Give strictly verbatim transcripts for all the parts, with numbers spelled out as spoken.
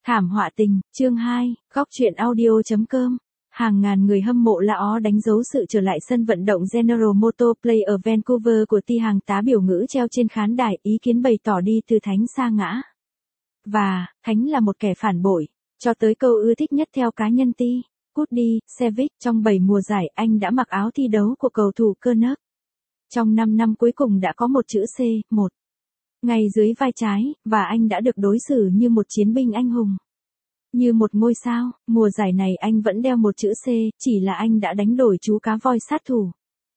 Thảm họa tình, chương hai, góc truyện audio.com. Hàng ngàn người hâm mộ La Ó đánh dấu sự trở lại sân vận động General Motors Play ở Vancouver của Ti hàng tá biểu ngữ treo trên khán đài, ý kiến bày tỏ đi từ Thánh sa ngã. Và, Thánh là một kẻ phản bội, cho tới câu ưa thích nhất theo cá nhân Ti. Cút đi, Sevic, trong bảy mùa giải anh đã mặc áo thi đấu của cầu thủ Canucks. Trong năm năm cuối cùng đã có một chữ C, một. Ngay dưới vai trái, và anh đã được đối xử như một chiến binh anh hùng. Như một ngôi sao, mùa giải này anh vẫn đeo một chữ C, chỉ là anh đã đánh đổi chú cá voi sát thủ.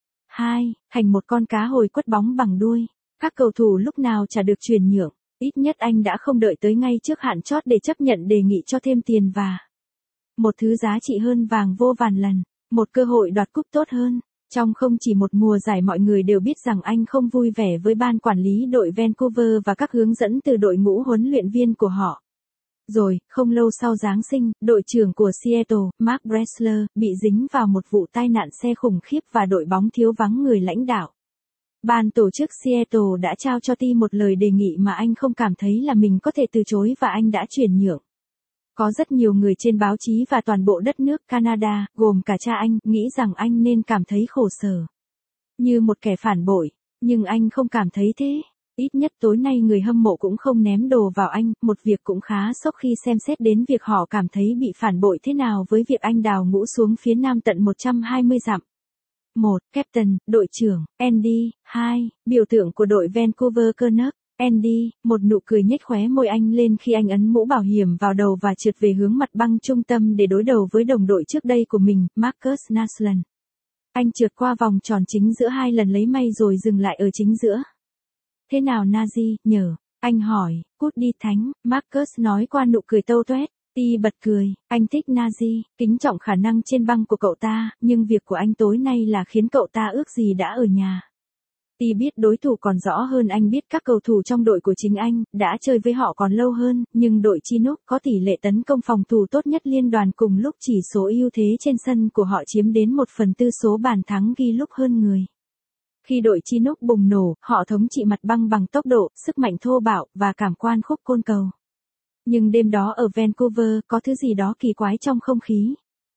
hai. Thành một con cá hồi quất bóng bằng đuôi. Các cầu thủ lúc nào chả được chuyển nhượng, ít nhất anh đã không đợi tới ngay trước hạn chót để chấp nhận đề nghị cho thêm tiền và một thứ giá trị hơn vàng vô vàn lần, một cơ hội đoạt cúp tốt hơn. Trong không chỉ một mùa giải mọi người đều biết rằng anh không vui vẻ với ban quản lý đội Vancouver và các hướng dẫn từ đội ngũ huấn luyện viên của họ. Rồi, không lâu sau Giáng sinh, đội trưởng của Seattle, Mark Bressler, bị dính vào một vụ tai nạn xe khủng khiếp và đội bóng thiếu vắng người lãnh đạo. Ban tổ chức Seattle đã trao cho Ti một lời đề nghị mà anh không cảm thấy là mình có thể từ chối và anh đã chuyển nhượng. Có rất nhiều người trên báo chí và toàn bộ đất nước Canada, gồm cả cha anh, nghĩ rằng anh nên cảm thấy khổ sở. Như một kẻ phản bội, nhưng anh không cảm thấy thế. Ít nhất tối nay người hâm mộ cũng không ném đồ vào anh, một việc cũng khá sốc khi xem xét đến việc họ cảm thấy bị phản bội thế nào với việc anh đào ngũ xuống phía nam tận một trăm hai mươi dặm. một. Captain, đội trưởng, Andy. hai. Biểu tượng của đội Vancouver Canucks. Andy, một nụ cười nhếch khóe môi anh lên khi anh ấn mũ bảo hiểm vào đầu và trượt về hướng mặt băng trung tâm để đối đầu với đồng đội trước đây của mình, Marcus Naslund. Anh trượt qua vòng tròn chính giữa hai lần lấy may rồi dừng lại ở chính giữa. Thế nào Nazi, nhờ? Anh hỏi. Cút đi Thánh, Marcus nói qua nụ cười tâu tuét. Ti bật cười, anh thích Nazi, kính trọng khả năng trên băng của cậu ta, nhưng việc của anh tối nay là khiến cậu ta ước gì đã ở nhà. Ti biết đối thủ còn rõ hơn anh biết các cầu thủ trong đội của chính anh, đã chơi với họ còn lâu hơn, nhưng đội Chinook có tỷ lệ tấn công phòng thủ tốt nhất liên đoàn cùng lúc chỉ số ưu thế trên sân của họ chiếm đến một phần tư số bàn thắng ghi lúc hơn người. Khi đội Chinook bùng nổ, họ thống trị mặt băng bằng tốc độ, sức mạnh thô bạo, và cảm quan khúc côn cầu. Nhưng đêm đó ở Vancouver, có thứ gì đó kỳ quái trong không khí.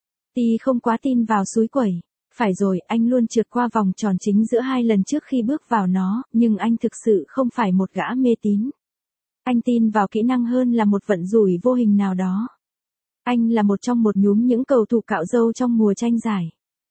Ti không quá tin vào suối quẩy. Phải rồi, anh luôn trượt qua vòng tròn chính giữa hai lần trước khi bước vào nó, nhưng anh thực sự không phải một gã mê tín. Anh tin vào kỹ năng hơn là một vận rủi vô hình nào đó. Anh là một trong một nhúm những cầu thủ cạo râu trong mùa tranh giải.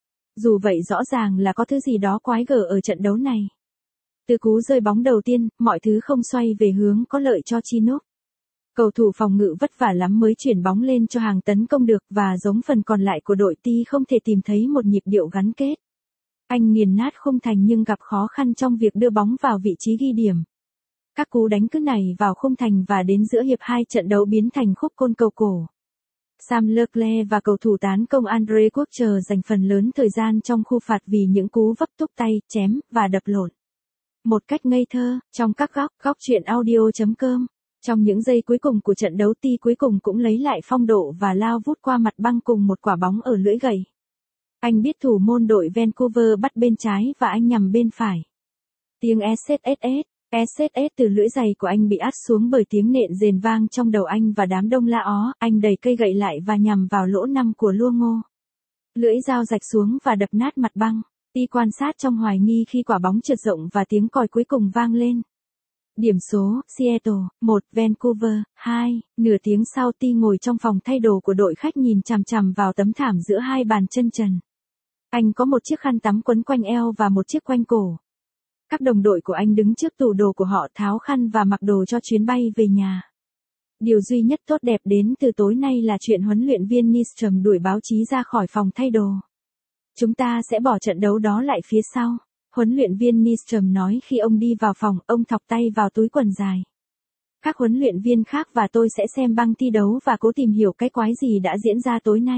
Dù vậy rõ ràng là có thứ gì đó quái gở ở trận đấu này. Từ cú rơi bóng đầu tiên, mọi thứ không xoay về hướng có lợi cho Chinook. Cầu thủ phòng ngự vất vả lắm mới chuyển bóng lên cho hàng tấn công được và giống phần còn lại của đội Ti không thể tìm thấy một nhịp điệu gắn kết. Anh nghiền nát khung thành nhưng gặp khó khăn trong việc đưa bóng vào vị trí ghi điểm. Các cú đánh cứ này vào khung thành và đến giữa hiệp hai trận đấu biến thành khúc côn cầu cổ. Sam Leclerc và cầu thủ tán công Andre Kucher dành phần lớn thời gian trong khu phạt vì những cú vấp túc tay, chém, và đập lộn. Một cách ngây thơ, trong các góc, góc truyện audio.com. Trong những giây cuối cùng của trận đấu Ti cuối cùng cũng lấy lại phong độ và lao vút qua mặt băng cùng một quả bóng ở lưỡi gầy. Anh biết thủ môn đội Vancouver bắt bên trái và anh nhằm bên phải. Tiếng ét ét ét, ét ét ét từ lưỡi giày của anh bị át xuống bởi tiếng nện rền vang trong đầu anh và đám đông La Ó. Anh đẩy cây gậy lại và nhằm vào lỗ năm của lua ngô. Lưỡi dao rạch xuống và đập nát mặt băng. Ti quan sát trong hoài nghi khi quả bóng trượt rộng và tiếng còi cuối cùng vang lên. Điểm số, Seattle, một, Vancouver, hai. Nửa tiếng sau Ti ngồi trong phòng thay đồ của đội khách nhìn chằm chằm vào tấm thảm giữa hai bàn chân trần. Anh có một chiếc khăn tắm quấn quanh eo và một chiếc quanh cổ. Các đồng đội của anh đứng trước tủ đồ của họ tháo khăn và mặc đồ cho chuyến bay về nhà. Điều duy nhất tốt đẹp đến từ tối nay là chuyện huấn luyện viên Nystrom đuổi báo chí ra khỏi phòng thay đồ. Chúng ta sẽ bỏ trận đấu đó lại phía sau. Huấn luyện viên Nystrom nói khi ông đi vào phòng, ông thọc tay vào túi quần dài. Các huấn luyện viên khác và tôi sẽ xem băng thi đấu và cố tìm hiểu cái quái gì đã diễn ra tối nay.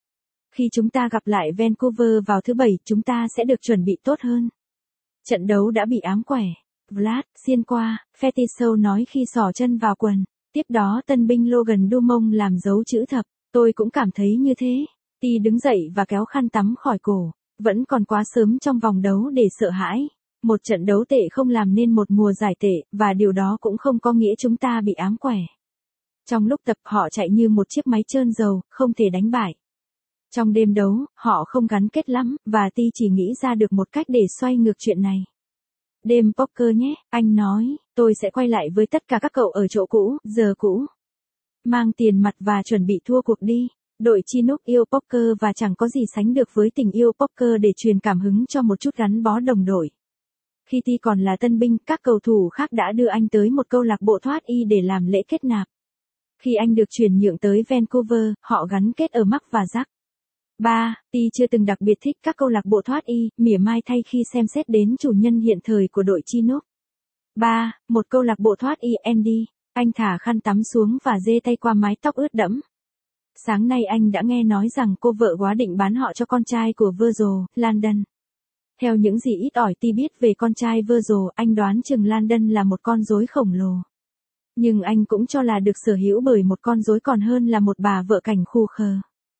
Khi chúng ta gặp lại Vancouver vào thứ bảy, chúng ta sẽ được chuẩn bị tốt hơn. Trận đấu đã bị ám quẻ. Vlad, xiên qua, Fetisov nói khi xỏ chân vào quần. Tiếp đó tân binh Logan Dumont làm dấu chữ thập. Tôi cũng cảm thấy như thế. Ti đứng dậy và kéo khăn tắm khỏi cổ. Vẫn còn quá sớm trong vòng đấu để sợ hãi. Một trận đấu tệ không làm nên một mùa giải tệ, và điều đó cũng không có nghĩa chúng ta bị ám quẻ. Trong lúc tập họ chạy như một chiếc máy trơn dầu, không thể đánh bại. Trong đêm đấu, họ không gắn kết lắm, và Ti chỉ nghĩ ra được một cách để xoay ngược chuyện này. Đêm poker nhé, anh nói, tôi sẽ quay lại với tất cả các cậu ở chỗ cũ, giờ cũ. Mang tiền mặt và chuẩn bị thua cuộc đi. Đội Chinook yêu poker và chẳng có gì sánh được với tình yêu poker để truyền cảm hứng cho một chút gắn bó đồng đội. Khi Ti còn là tân binh, các cầu thủ khác đã đưa anh tới một câu lạc bộ thoát y để làm lễ kết nạp. Khi anh được chuyển nhượng tới Vancouver, họ gắn kết ở Mark và Jack. ba. Ti chưa từng đặc biệt thích các câu lạc bộ thoát y, mỉa mai thay khi xem xét đến chủ nhân hiện thời của đội Chinook. ba. Một câu lạc bộ thoát y Andy. Anh thả khăn tắm xuống và dê tay qua mái tóc ướt đẫm. Sáng nay anh đã nghe nói rằng cô vợ quá định bán họ cho con trai của Virgil, Landon. Theo những gì ít ỏi Ti biết về con trai Virgil, anh đoán chừng Landon là một con rối khổng lồ. Nhưng anh cũng cho là được sở hữu bởi một con rối còn hơn là một bà vợ cảnh khù khờ.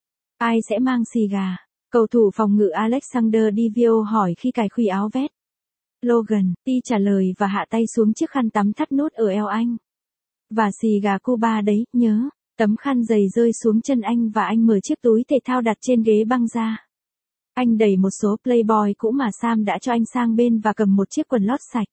Ai sẽ mang xì gà? Cầu thủ phòng ngự Alexander Divio hỏi khi cài khuy áo vest. Logan, Ti trả lời và hạ tay xuống chiếc khăn tắm thắt nút ở eo anh. Và xì gà Cuba đấy, nhớ. Tấm khăn giày rơi xuống chân anh và anh mở chiếc túi thể thao đặt trên ghế băng ra. Anh đẩy một số Playboy cũ mà Sam đã cho anh sang bên và cầm một chiếc quần lót sạch.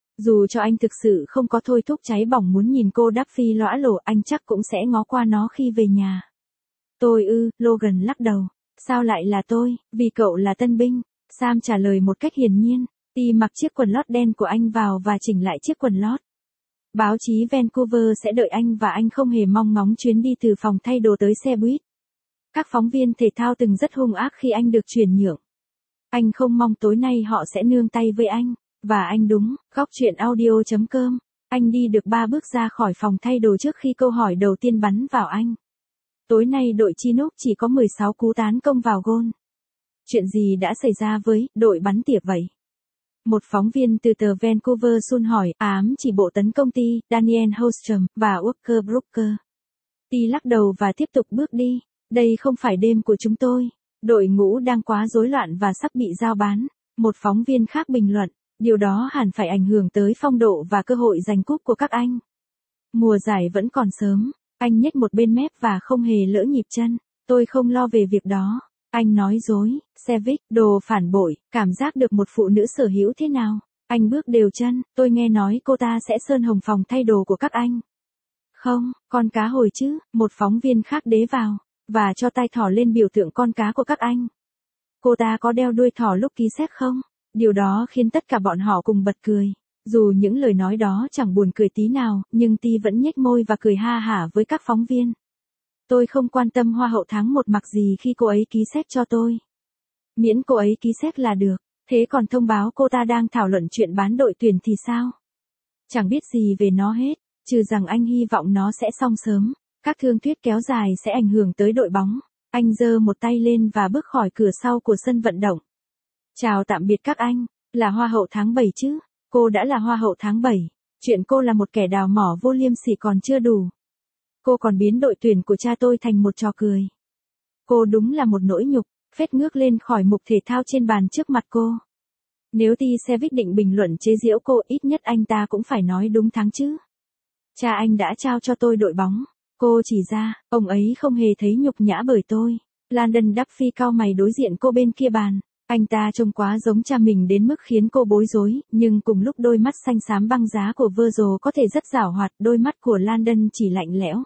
Dù cho anh thực sự không có thôi thúc cháy bỏng muốn nhìn cô đắp phi lõa lổ, anh chắc cũng sẽ ngó qua nó khi về nhà. Tôi ư, Logan lắc đầu. Sao lại là tôi, vì cậu là tân binh. Sam trả lời một cách hiển nhiên. Ti mặc chiếc quần lót đen của anh vào và chỉnh lại chiếc quần lót. Báo chí Vancouver sẽ đợi anh và anh không hề mong ngóng chuyến đi từ phòng thay đồ tới xe buýt. Các phóng viên thể thao từng rất hung ác khi anh được chuyển nhượng. Anh không mong tối nay họ sẽ nương tay với anh. Và anh đúng, góc chuyện audio chấm com. Anh đi được ba bước ra khỏi phòng thay đồ trước khi câu hỏi đầu tiên bắn vào anh. Tối nay đội Chinook chỉ có mười sáu cú tán công vào gôn. Chuyện gì đã xảy ra với đội bắn tỉa vậy? Một phóng viên từ tờ Vancouver Sun hỏi, ám chỉ bộ tấn công Ti, Daniel Holstrom, và Walker Brooker. Ti lắc đầu và tiếp tục bước đi. Đây không phải đêm của chúng tôi. Đội ngũ đang quá rối loạn và sắp bị giao bán. Một phóng viên khác bình luận, điều đó hẳn phải ảnh hưởng tới phong độ và cơ hội giành cúp của các anh. Mùa giải vẫn còn sớm. Anh nhếch một bên mép và không hề lỡ nhịp chân. Tôi không lo về việc đó. Anh nói dối, Sevic, đồ phản bội, cảm giác được một phụ nữ sở hữu thế nào. Anh bước đều chân, tôi nghe nói cô ta sẽ sơn hồng phòng thay đồ của các anh. Không, con cá hồi chứ, một phóng viên khác đế vào, và cho tay thỏ lên biểu tượng con cá của các anh. Cô ta có đeo đuôi thỏ lúc ký xét không? Điều đó khiến tất cả bọn họ cùng bật cười. Dù những lời nói đó chẳng buồn cười tí nào, nhưng Ti vẫn nhếch môi và cười ha hả với các phóng viên. Tôi không quan tâm hoa hậu tháng một mặc gì khi cô ấy ký xét cho tôi. Miễn cô ấy ký xét là được, thế còn thông báo cô ta đang thảo luận chuyện bán đội tuyển thì sao? Chẳng biết gì về nó hết, trừ rằng anh hy vọng nó sẽ xong sớm. Các thương thuyết kéo dài sẽ ảnh hưởng tới đội bóng. Anh giơ một tay lên và bước khỏi cửa sau của sân vận động. Chào tạm biệt các anh, là hoa hậu tháng bảy chứ? Cô đã là hoa hậu tháng bảy. Chuyện cô là một kẻ đào mỏ vô liêm sỉ còn chưa đủ. Cô còn biến đội tuyển của cha tôi thành một trò cười. Cô đúng là một nỗi nhục. Phết ngước lên khỏi mục thể thao trên bàn trước mặt cô. Nếu Ti Sevic định bình luận chế giễu cô, ít nhất anh ta cũng phải nói đúng thắng chứ. Cha anh đã trao cho tôi đội bóng. Cô chỉ ra, ông ấy không hề thấy nhục nhã bởi tôi. Landon Duffy cau mày đối diện cô bên kia bàn. Anh ta trông quá giống cha mình đến mức khiến cô bối rối, nhưng cùng lúc đôi mắt xanh xám băng giá của Virgil có thể rất giảo hoạt, đôi mắt của Landon chỉ lạnh lẽo.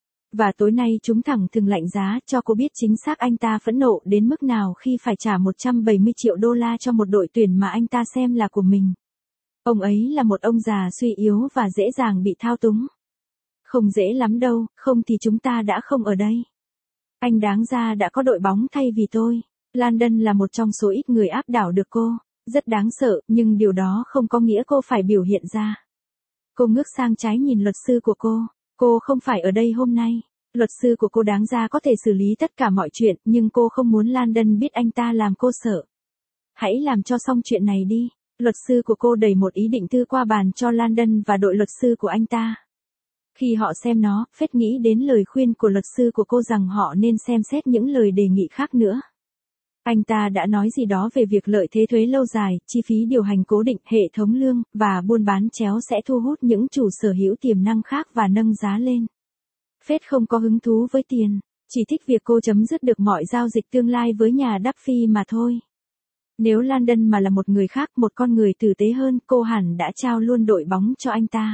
Và tối nay chúng thẳng thừng lạnh giá cho cô biết chính xác anh ta phẫn nộ đến mức nào khi phải trả một trăm bảy mươi triệu đô la cho một đội tuyển mà anh ta xem là của mình. Ông ấy là một ông già suy yếu và dễ dàng bị thao túng. Không dễ lắm đâu, không thì chúng ta đã không ở đây. Anh đáng ra đã có đội bóng thay vì tôi. Landon là một trong số ít người áp đảo được cô. Rất đáng sợ, nhưng điều đó không có nghĩa cô phải biểu hiện ra. Cô ngước sang trái nhìn luật sư của cô. Cô không phải ở đây hôm nay. Luật sư của cô đáng ra có thể xử lý tất cả mọi chuyện, nhưng cô không muốn Landon biết anh ta làm cô sợ. Hãy làm cho xong chuyện này đi. Luật sư của cô đẩy một ý định thư qua bàn cho Landon và đội luật sư của anh ta. Khi họ xem nó, Phết nghĩ đến lời khuyên của luật sư của cô rằng họ nên xem xét những lời đề nghị khác nữa. Anh ta đã nói gì đó về việc lợi thế thuế lâu dài, chi phí điều hành cố định, hệ thống lương, và buôn bán chéo sẽ thu hút những chủ sở hữu tiềm năng khác và nâng giá lên. Fed không có hứng thú với tiền, chỉ thích việc cô chấm dứt được mọi giao dịch tương lai với nhà Duffy mà thôi. Nếu Landon mà là một người khác, một con người tử tế hơn, cô hẳn đã trao luôn đội bóng cho anh ta.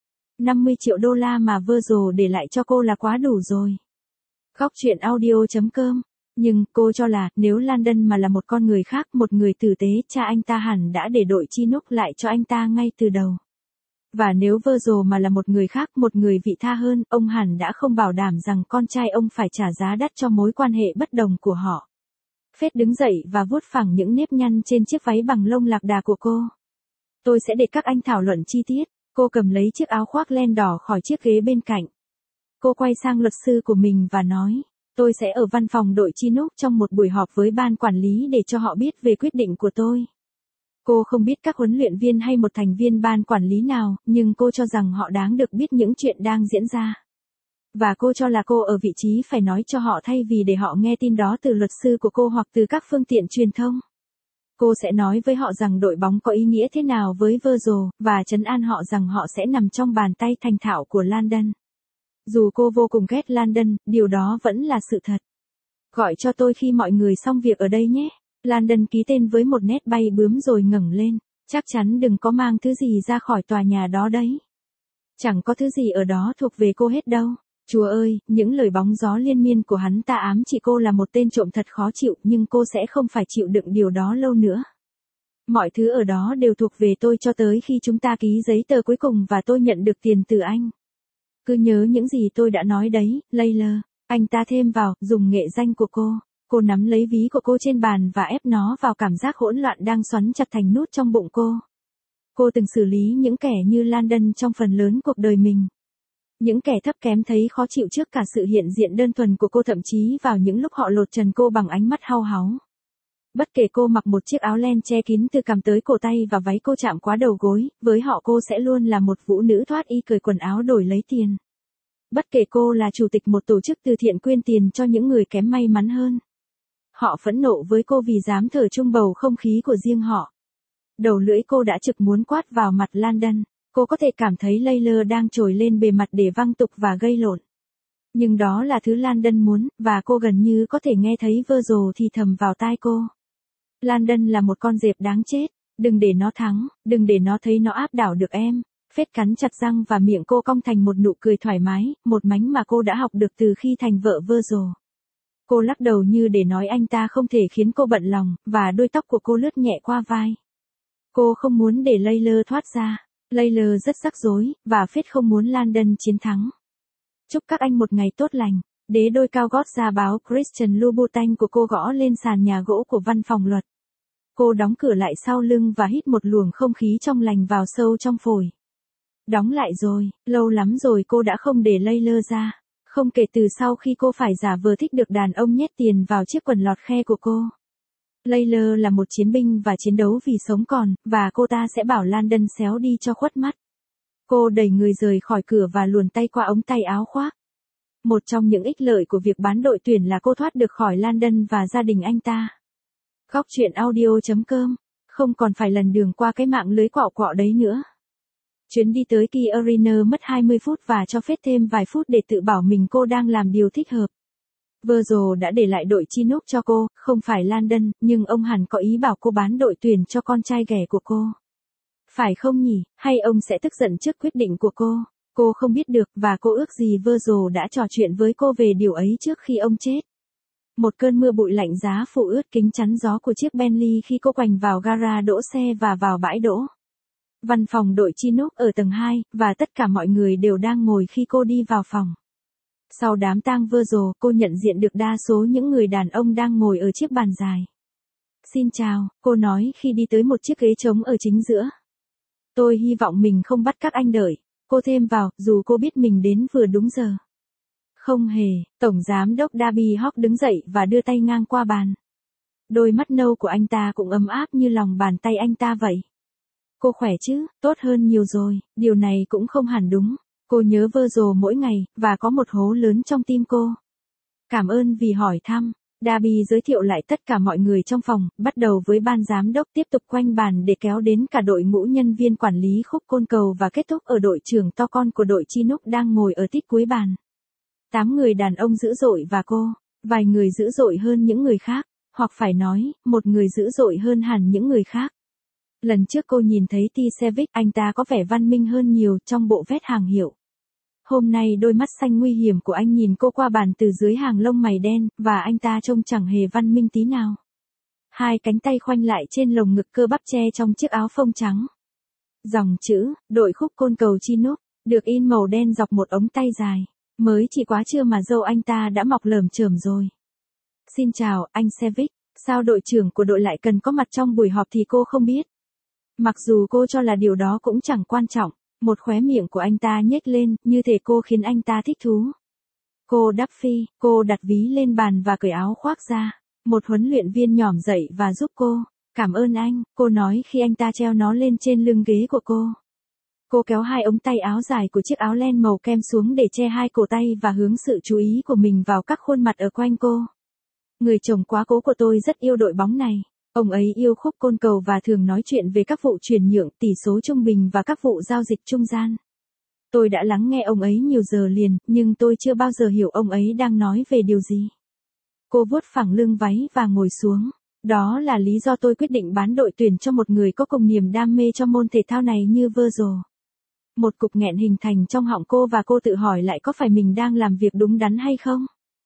năm mươi triệu đô la mà Virgil để lại cho cô là quá đủ rồi. Góc truyện audio chấm com. Nhưng, cô cho là, nếu Landon mà là một con người khác, một người tử tế, cha anh ta hẳn đã để đội Chinook lại cho anh ta ngay từ đầu. Và nếu Virgil mà là một người khác, một người vị tha hơn, ông hẳn đã không bảo đảm rằng con trai ông phải trả giá đắt cho mối quan hệ bất đồng của họ. Fed đứng dậy và vuốt phẳng những nếp nhăn trên chiếc váy bằng lông lạc đà của cô. Tôi sẽ để các anh thảo luận chi tiết. Cô cầm lấy chiếc áo khoác len đỏ khỏi chiếc ghế bên cạnh. Cô quay sang luật sư của mình và nói, tôi sẽ ở văn phòng đội Chinook trong một buổi họp với ban quản lý để cho họ biết về quyết định của tôi. Cô không biết các huấn luyện viên hay một thành viên ban quản lý nào, nhưng cô cho rằng họ đáng được biết những chuyện đang diễn ra. Và cô cho là cô ở vị trí phải nói cho họ thay vì để họ nghe tin đó từ luật sư của cô hoặc từ các phương tiện truyền thông. Cô sẽ nói với họ rằng đội bóng có ý nghĩa thế nào với Virgil, và trấn an họ rằng họ sẽ nằm trong bàn tay thành thạo của Landon. Dù cô vô cùng ghét Landon, điều đó vẫn là sự thật. Gọi cho tôi khi mọi người xong việc ở đây nhé. Landon ký tên với một nét bay bướm rồi ngẩng lên. Chắc chắn đừng có mang thứ gì ra khỏi tòa nhà đó đấy. Chẳng có thứ gì ở đó thuộc về cô hết đâu. Chúa ơi, những lời bóng gió liên miên của hắn ta ám chỉ cô là một tên trộm thật khó chịu, nhưng cô sẽ không phải chịu đựng điều đó lâu nữa. Mọi thứ ở đó đều thuộc về tôi cho tới khi chúng ta ký giấy tờ cuối cùng và tôi nhận được tiền từ anh. Cứ nhớ những gì tôi đã nói đấy, Layla. Anh ta thêm vào, dùng nghệ danh của cô. Cô nắm lấy ví của cô trên bàn và ép nó vào cảm giác hỗn loạn đang xoắn chặt thành nút trong bụng cô. Cô từng xử lý những kẻ như Landon trong phần lớn cuộc đời mình. Những kẻ thấp kém thấy khó chịu trước cả sự hiện diện đơn thuần của cô, thậm chí vào những lúc họ lột trần cô bằng ánh mắt hau háu. Bất kể cô mặc một chiếc áo len che kín từ cằm tới cổ tay và váy cô chạm quá đầu gối, với họ cô sẽ luôn là một vũ nữ thoát y cởi quần áo đổi lấy tiền. Bất kể cô là chủ tịch một tổ chức từ thiện quyên tiền cho những người kém may mắn hơn. Họ phẫn nộ với cô vì dám thở chung bầu không khí của riêng họ. Đầu lưỡi cô đã trực muốn quát vào mặt Landon. Cô có thể cảm thấy Layla đang trồi lên bề mặt để văng tục và gây lộn. Nhưng đó là thứ Landon muốn, và cô gần như có thể nghe thấy Virgil thì thầm vào tai cô. Landon là một con dẹp đáng chết, đừng để nó thắng, đừng để nó thấy nó áp đảo được em. Phết cắn chặt răng và miệng cô cong thành một nụ cười thoải mái, một mánh mà cô đã học được từ khi thành vợ Virgil. Cô lắc đầu như để nói anh ta không thể khiến cô bận lòng, và đuôi tóc của cô lướt nhẹ qua vai. Cô không muốn để Layla thoát ra. Layla rất rắc rối, và Phết không muốn Landon chiến thắng. Chúc các anh một ngày tốt lành. Đế đôi cao gót da báo Christian Louboutin của cô gõ lên sàn nhà gỗ của văn phòng luật. Cô đóng cửa lại sau lưng và hít một luồng không khí trong lành vào sâu trong phổi. Đóng lại rồi, lâu lắm rồi cô đã không để Layla ra. Không kể từ sau khi cô phải giả vờ thích được đàn ông nhét tiền vào chiếc quần lọt khe của cô. Layla là một chiến binh và chiến đấu vì sống còn, và cô ta sẽ bảo Landon xéo đi cho khuất mắt. Cô đẩy người rời khỏi cửa và luồn tay qua ống tay áo khoác. Một trong những ích lợi của việc bán đội tuyển là cô thoát được khỏi Landon và gia đình anh ta. Góc truyện audio chấm com. Không còn phải lần đường qua cái mạng lưới quạo quọ đấy nữa. Chuyến đi tới Key Arena mất hai mươi phút và cho phép thêm vài phút để tự bảo mình cô đang làm điều thích hợp. Virgil đã để lại đội Chinook cho cô, không phải Landon, nhưng ông hẳn có ý bảo cô bán đội tuyển cho con trai ghẻ của cô. Phải không nhỉ, hay ông sẽ tức giận trước quyết định của cô? Cô không biết được, và cô ước gì Virgil đã trò chuyện với cô về điều ấy trước khi ông chết. Một cơn mưa bụi lạnh giá phủ ướt kính chắn gió của chiếc Bentley khi cô quành vào gara đỗ xe và vào bãi đỗ. Văn phòng đội Chinook ở tầng hai, và tất cả mọi người đều đang ngồi khi cô đi vào phòng. Sau đám tang Virgil, cô nhận diện được đa số những người đàn ông đang ngồi ở chiếc bàn dài. Xin chào, cô nói khi đi tới một chiếc ghế trống ở chính giữa. Tôi hy vọng mình không bắt các anh đợi, cô thêm vào, dù cô biết mình đến vừa đúng giờ. Không hề, Tổng Giám đốc Darby Hawk đứng dậy và đưa tay ngang qua bàn. Đôi mắt nâu của anh ta cũng ấm áp như lòng bàn tay anh ta vậy. Cô khỏe chứ, tốt hơn nhiều rồi, điều này cũng không hẳn đúng. Cô nhớ Virgil mỗi ngày, và có một hố lớn trong tim cô. Cảm ơn vì hỏi thăm. Darby giới thiệu lại tất cả mọi người trong phòng, bắt đầu với ban giám đốc, tiếp tục quanh bàn để kéo đến cả đội ngũ nhân viên quản lý khúc côn cầu và kết thúc ở đội trưởng to con của đội Chinook đang ngồi ở tít cuối bàn. Tám người đàn ông dữ dội và cô, vài người dữ dội hơn những người khác, hoặc phải nói, một người dữ dội hơn hẳn những người khác. Lần trước cô nhìn thấy T. Sevic, anh ta có vẻ văn minh hơn nhiều trong bộ vest hàng hiệu. Hôm nay đôi mắt xanh nguy hiểm của anh nhìn cô qua bàn từ dưới hàng lông mày đen, và anh ta trông chẳng hề văn minh tí nào. Hai cánh tay khoanh lại trên lồng ngực cơ bắp che trong chiếc áo phông trắng. Dòng chữ, đội khúc côn cầu Chinook, được in màu đen dọc một ống tay dài. Mới chỉ quá trưa mà râu anh ta đã mọc lởm chởm rồi. Xin chào, anh Sevic, sao đội trưởng của đội lại cần có mặt trong buổi họp thì cô không biết. Mặc dù cô cho là điều đó cũng chẳng quan trọng, một khóe miệng của anh ta nhếch lên, như thể cô khiến anh ta thích thú. Cô Duffy, cô đặt ví lên bàn và cởi áo khoác ra. Một huấn luyện viên nhỏm dậy và giúp cô. Cảm ơn anh, cô nói khi anh ta treo nó lên trên lưng ghế của cô. Cô kéo hai ống tay áo dài của chiếc áo len màu kem xuống để che hai cổ tay và hướng sự chú ý của mình vào các khuôn mặt ở quanh cô. Người chồng quá cố của tôi rất yêu đội bóng này. Ông ấy yêu khúc côn cầu và thường nói chuyện về các vụ chuyển nhượng, tỷ số trung bình và các vụ giao dịch trung gian. Tôi đã lắng nghe ông ấy nhiều giờ liền, nhưng tôi chưa bao giờ hiểu ông ấy đang nói về điều gì. Cô vuốt phẳng lưng váy và ngồi xuống. Đó là lý do tôi quyết định bán đội tuyển cho một người có cùng niềm đam mê cho môn thể thao này như Virgil. Một cục nghẹn hình thành trong họng cô và cô tự hỏi lại có phải mình đang làm việc đúng đắn hay không.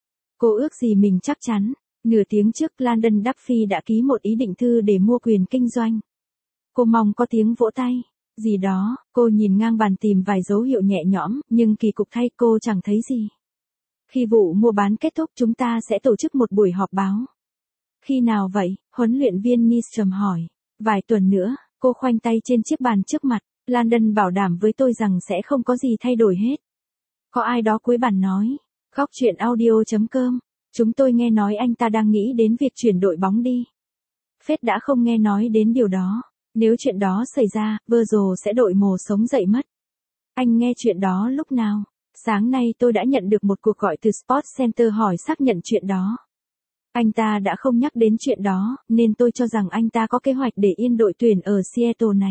Cô ước gì mình chắc chắn. Nửa tiếng trước Landon Duffy đã ký một ý định thư để mua quyền kinh doanh. Cô mong có tiếng vỗ tay. Gì đó, cô nhìn ngang bàn tìm vài dấu hiệu nhẹ nhõm, nhưng kỳ cục thay cô chẳng thấy gì. Khi vụ mua bán kết thúc chúng ta sẽ tổ chức một buổi họp báo. Khi nào vậy? Huấn luyện viên Nystrom hỏi. Vài tuần nữa, cô khoanh tay trên chiếc bàn trước mặt. Landon bảo đảm với tôi rằng sẽ không có gì thay đổi hết. Có ai đó cuối bàn nói. Góc chuyện audio chấm com. Chúng tôi nghe nói anh ta đang nghĩ đến việc chuyển đội bóng đi. Fed đã không nghe nói đến điều đó. Nếu chuyện đó xảy ra, Virgil sẽ đội mồ sống dậy mất. Anh nghe chuyện đó lúc nào? Sáng nay tôi đã nhận được một cuộc gọi từ Sports Center hỏi xác nhận chuyện đó. Anh ta đã không nhắc đến chuyện đó, nên tôi cho rằng anh ta có kế hoạch để yên đội tuyển ở Seattle này.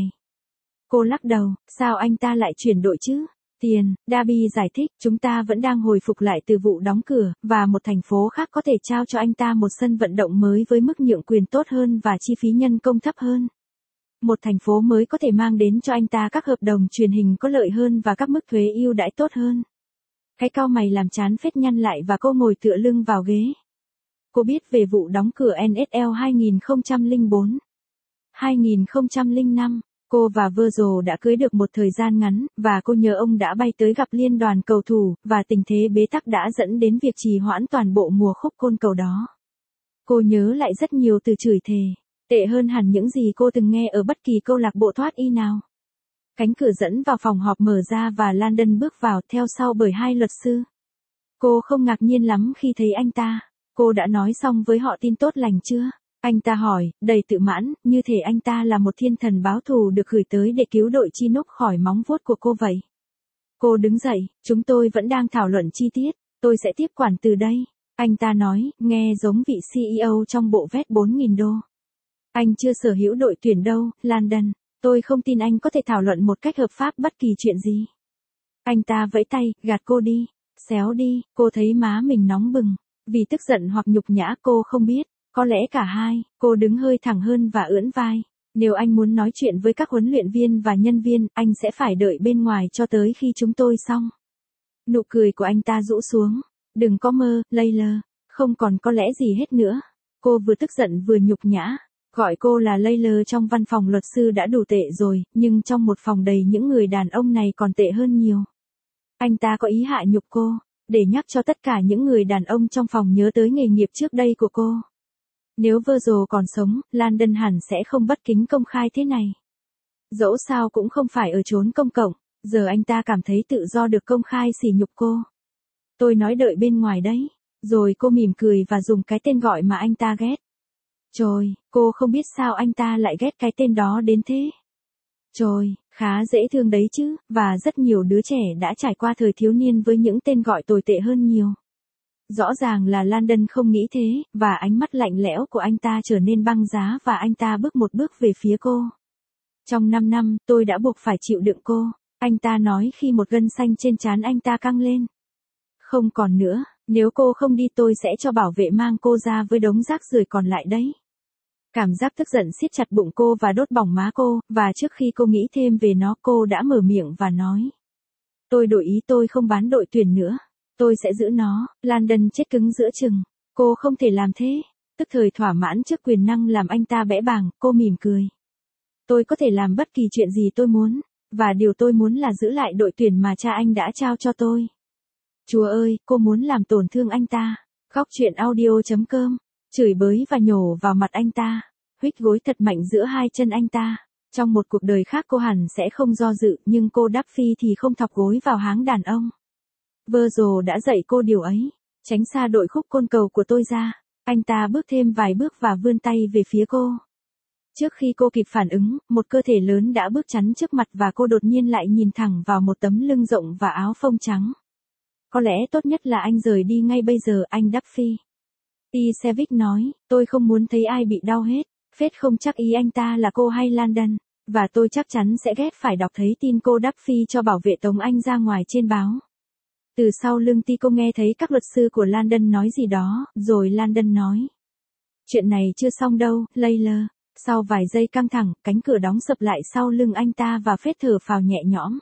Cô lắc đầu, sao anh ta lại chuyển đội chứ? Tiền, Darby giải thích, chúng ta vẫn đang hồi phục lại từ vụ đóng cửa, và một thành phố khác có thể trao cho anh ta một sân vận động mới với mức nhượng quyền tốt hơn và chi phí nhân công thấp hơn. Một thành phố mới có thể mang đến cho anh ta các hợp đồng truyền hình có lợi hơn và các mức thuế ưu đãi tốt hơn. Cái cau mày làm chán Phết nhăn lại và cô ngồi tựa lưng vào ghế. Cô biết về vụ đóng cửa N F L hai không không bốn. hai không không năm, cô và Virgil đã cưới được một thời gian ngắn, và cô nhớ ông đã bay tới gặp liên đoàn cầu thủ, và tình thế bế tắc đã dẫn đến việc trì hoãn toàn bộ mùa khúc côn cầu đó. Cô nhớ lại rất nhiều từ chửi thề, tệ hơn hẳn những gì cô từng nghe ở bất kỳ câu lạc bộ thoát y nào. Cánh cửa dẫn vào phòng họp mở ra và Landon bước vào theo sau bởi hai luật sư. Cô không ngạc nhiên lắm khi thấy anh ta. Cô đã nói xong với họ tin tốt lành chưa? Anh ta hỏi, đầy tự mãn, như thể anh ta là một thiên thần báo thù được gửi tới để cứu đội Chinook khỏi móng vuốt của cô vậy. Cô đứng dậy, chúng tôi vẫn đang thảo luận chi tiết, tôi sẽ tiếp quản từ đây. Anh ta nói, nghe giống vị C E O trong bộ vest bốn nghìn đô. Anh chưa sở hữu đội tuyển đâu, Landon. Tôi không tin anh có thể thảo luận một cách hợp pháp bất kỳ chuyện gì. Anh ta vẫy tay, gạt cô đi. Xéo đi, cô thấy má mình nóng bừng. Vì tức giận hoặc nhục nhã cô không biết. Có lẽ cả hai, cô đứng hơi thẳng hơn và ưỡn vai. Nếu anh muốn nói chuyện với các huấn luyện viên và nhân viên, anh sẽ phải đợi bên ngoài cho tới khi chúng tôi xong. Nụ cười của anh ta rũ xuống. Đừng có mơ, Layla. Không còn có lẽ gì hết nữa. Cô vừa tức giận vừa nhục nhã. Gọi cô là Layla trong văn phòng luật sư đã đủ tệ rồi, nhưng trong một phòng đầy những người đàn ông này còn tệ hơn nhiều. Anh ta có ý hạ nhục cô, để nhắc cho tất cả những người đàn ông trong phòng nhớ tới nghề nghiệp trước đây của cô. Nếu Virgil còn sống, Landon hẳn sẽ không bất kính công khai thế này. Dẫu sao cũng không phải ở chốn công cộng, giờ anh ta cảm thấy tự do được công khai sỉ nhục cô. Tôi nói đợi bên ngoài đấy. Rồi cô mỉm cười và dùng cái tên gọi mà anh ta ghét. Trời, cô không biết sao anh ta lại ghét cái tên đó đến thế. Trời, khá dễ thương đấy chứ, và rất nhiều đứa trẻ đã trải qua thời thiếu niên với những tên gọi tồi tệ hơn nhiều. Rõ ràng là Landon không nghĩ thế, và ánh mắt lạnh lẽo của anh ta trở nên băng giá và anh ta bước một bước về phía cô. Trong năm năm, tôi đã buộc phải chịu đựng cô, anh ta nói khi một gân xanh trên trán anh ta căng lên. Không còn nữa, nếu cô không đi tôi sẽ cho bảo vệ mang cô ra với đống rác rưởi còn lại đấy. Cảm giác tức giận siết chặt bụng cô và đốt bỏng má cô, và trước khi cô nghĩ thêm về nó cô đã mở miệng và nói. Tôi đổi ý, tôi không bán đội tuyển nữa. Tôi sẽ giữ nó. Landon chết cứng giữa chừng. Cô không thể làm thế. Tức thời thỏa mãn trước quyền năng làm anh ta bẽ bàng, cô mỉm cười. Tôi có thể làm bất kỳ chuyện gì tôi muốn, và điều tôi muốn là giữ lại đội tuyển mà cha anh đã trao cho tôi. Chúa ơi, cô muốn làm tổn thương anh ta. Góc truyện audio chấm com. Chửi bới và nhổ vào mặt anh ta. Huých gối thật mạnh giữa hai chân anh ta. Trong một cuộc đời khác cô hẳn sẽ không do dự, nhưng cô Duffy thì không thọc gối vào háng đàn ông. Virgil đã dạy cô điều ấy. Tránh xa đội khúc côn cầu của tôi ra. Anh ta bước thêm vài bước và vươn tay về phía cô. Trước khi cô kịp phản ứng, một cơ thể lớn đã bước chắn trước mặt và cô đột nhiên lại nhìn thẳng vào một tấm lưng rộng và áo phông trắng. Có lẽ tốt nhất là anh rời đi ngay bây giờ, anh Duffy. Tisevich nói, tôi không muốn thấy ai bị đau hết. Phết không chắc ý anh ta là cô hay Landon, và tôi chắc chắn sẽ ghét phải đọc thấy tin cô Duffy cho bảo vệ tống anh ra ngoài trên báo. Từ sau lưng Ti cô nghe thấy các luật sư của Landon nói gì đó, rồi Landon nói. Chuyện này chưa xong đâu, Layla. Sau vài giây căng thẳng, cánh cửa đóng sập lại sau lưng anh ta và Phết thở phào nhẹ nhõm.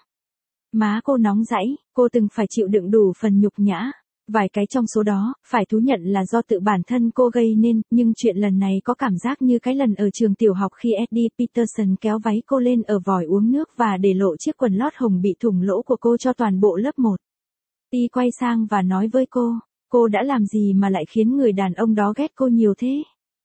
Má cô nóng rãy, cô từng phải chịu đựng đủ phần nhục nhã. Vài cái trong số đó, phải thú nhận là do tự bản thân cô gây nên, nhưng chuyện lần này có cảm giác như cái lần ở trường tiểu học khi Eddie Peterson kéo váy cô lên ở vòi uống nước và để lộ chiếc quần lót hồng bị thủng lỗ của cô cho toàn bộ lớp một. Ti quay sang và nói với cô, cô đã làm gì mà lại khiến người đàn ông đó ghét cô nhiều thế?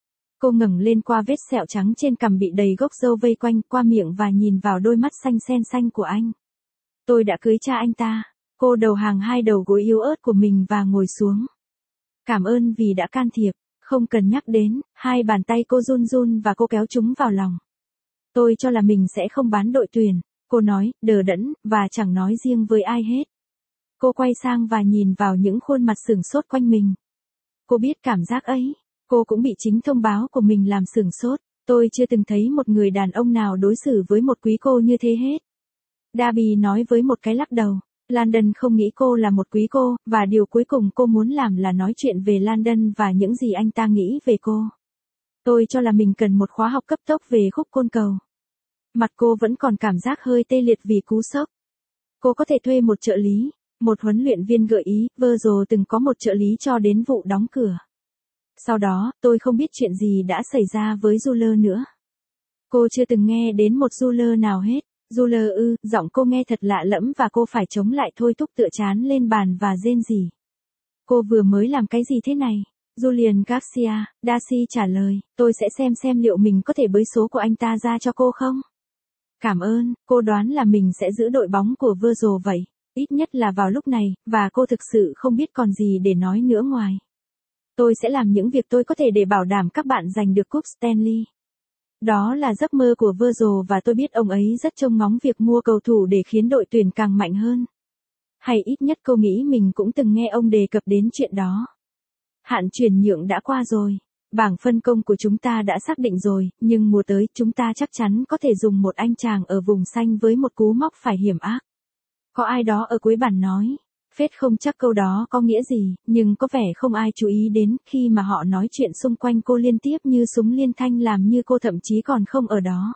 Cô ngẩng lên qua vết sẹo trắng trên cằm bị đầy gốc râu vây quanh qua miệng và nhìn vào đôi mắt xanh sen xanh của anh. Tôi đã cưới cha anh ta. Cô đầu hàng hai đầu gối yếu ớt của mình và ngồi xuống. Cảm ơn vì đã can thiệp, không cần nhắc đến, hai bàn tay cô run run và cô kéo chúng vào lòng. Tôi cho là mình sẽ không bán đội tuyển, cô nói, đờ đẫn, và chẳng nói riêng với ai hết. Cô quay sang và nhìn vào những khuôn mặt sửng sốt quanh mình. Cô biết cảm giác ấy, cô cũng bị chính thông báo của mình làm sửng sốt. Tôi chưa từng thấy một người đàn ông nào đối xử với một quý cô như thế hết. Darby nói với một cái lắc đầu. Landon không nghĩ cô là một quý cô, và điều cuối cùng cô muốn làm là nói chuyện về Landon và những gì anh ta nghĩ về cô. Tôi cho là mình cần một khóa học cấp tốc về khúc côn cầu. Mặt cô vẫn còn cảm giác hơi tê liệt vì cú sốc. Cô có thể thuê một trợ lý, một huấn luyện viên gợi ý, Virgil từng có một trợ lý cho đến vụ đóng cửa. Sau đó, tôi không biết chuyện gì đã xảy ra với Juler nữa. Cô chưa từng nghe đến một Juler nào hết. Juler ư, giọng cô nghe thật lạ lẫm và cô phải chống lại thôi thúc tựa chán lên bàn và rên rỉ. Cô vừa mới làm cái gì thế này? Julian Garcia, Darcy trả lời, tôi sẽ xem xem liệu mình có thể bới số của anh ta ra cho cô không? Cảm ơn, cô đoán là mình sẽ giữ đội bóng của Virgil vậy, ít nhất là vào lúc này, và cô thực sự không biết còn gì để nói nữa ngoài. Tôi sẽ làm những việc tôi có thể để bảo đảm các bạn giành được cúp Stanley. Đó là giấc mơ của Virgil và tôi biết ông ấy rất trông ngóng việc mua cầu thủ để khiến đội tuyển càng mạnh hơn. Hay ít nhất cô nghĩ mình cũng từng nghe ông đề cập đến chuyện đó. Hạn chuyển nhượng đã qua rồi. Bảng phân công của chúng ta đã xác định rồi, nhưng mùa tới chúng ta chắc chắn có thể dùng một anh chàng ở vùng xanh với một cú móc phải hiểm ác. Có ai đó ở cuối bản nói. Phết không chắc câu đó có nghĩa gì, nhưng có vẻ không ai chú ý đến khi mà họ nói chuyện xung quanh cô liên tiếp như súng liên thanh làm như cô thậm chí còn không ở đó.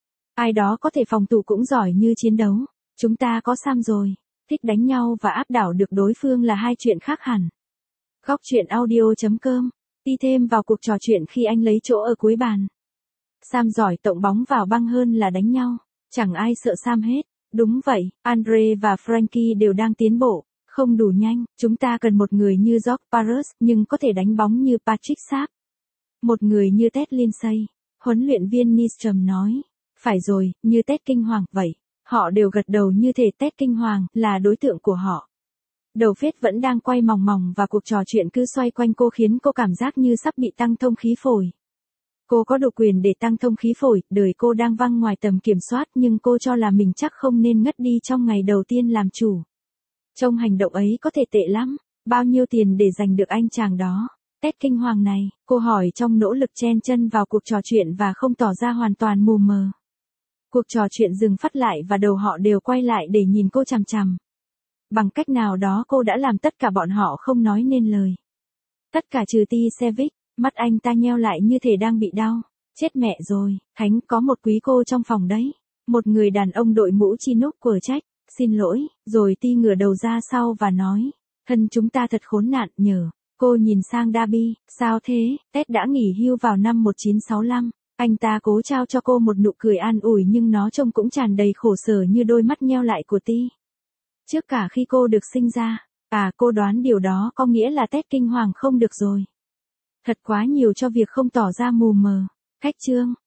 Ai đó có thể phòng thủ cũng giỏi như chiến đấu. Chúng ta có Sam rồi. Thích đánh nhau và áp đảo được đối phương là hai chuyện khác hẳn. Góc truyện audio chấm com. Đi thêm vào cuộc trò chuyện khi anh lấy chỗ ở cuối bàn. Sam giỏi tộng bóng vào băng hơn là đánh nhau. Chẳng ai sợ Sam hết. Đúng vậy, Andre và Frankie đều đang tiến bộ. Không đủ nhanh, chúng ta cần một người như George Parros, nhưng có thể đánh bóng như Patrick Sharp. Một người như Ted Lindsay, huấn luyện viên Nystrom nói. Phải rồi, như Ted Kinh Hoàng, vậy. Họ đều gật đầu như thể Ted Kinh Hoàng là đối tượng của họ. Đầu Phết vẫn đang quay mòng mòng và cuộc trò chuyện cứ xoay quanh cô khiến cô cảm giác như sắp bị tăng thông khí phổi. Cô có đủ quyền để tăng thông khí phổi, đời cô đang văng ngoài tầm kiểm soát nhưng cô cho là mình chắc không nên ngất đi trong ngày đầu tiên làm chủ. Trông hành động ấy có thể tệ lắm, bao nhiêu tiền để giành được anh chàng đó? Ted Kinh Hoàng này, cô hỏi trong nỗ lực chen chân vào cuộc trò chuyện và không tỏ ra hoàn toàn mù mờ. Cuộc trò chuyện dừng phát lại và đầu họ đều quay lại để nhìn cô chằm chằm. Bằng cách nào đó cô đã làm tất cả bọn họ không nói nên lời. Tất cả trừ Ti Sevic, mắt anh ta nheo lại như thể đang bị đau. Chết mẹ rồi, Thánh có một quý cô trong phòng đấy. Một người đàn ông đội mũ Chinook của trách, xin lỗi, rồi Ti ngửa đầu ra sau và nói, thân chúng ta thật khốn nạn nhờ. Cô nhìn sang Darby, sao thế, Ted đã nghỉ hưu vào năm một nghìn chín trăm sáu mươi lăm. Anh ta cố trao cho cô một nụ cười an ủi nhưng nó trông cũng tràn đầy khổ sở như đôi mắt nheo lại của Ti. Trước cả khi cô được sinh ra, à cô đoán điều đó có nghĩa là Ted kinh hoàng không được rồi. Thật quá nhiều cho việc không tỏ ra mù mờ. Khách chương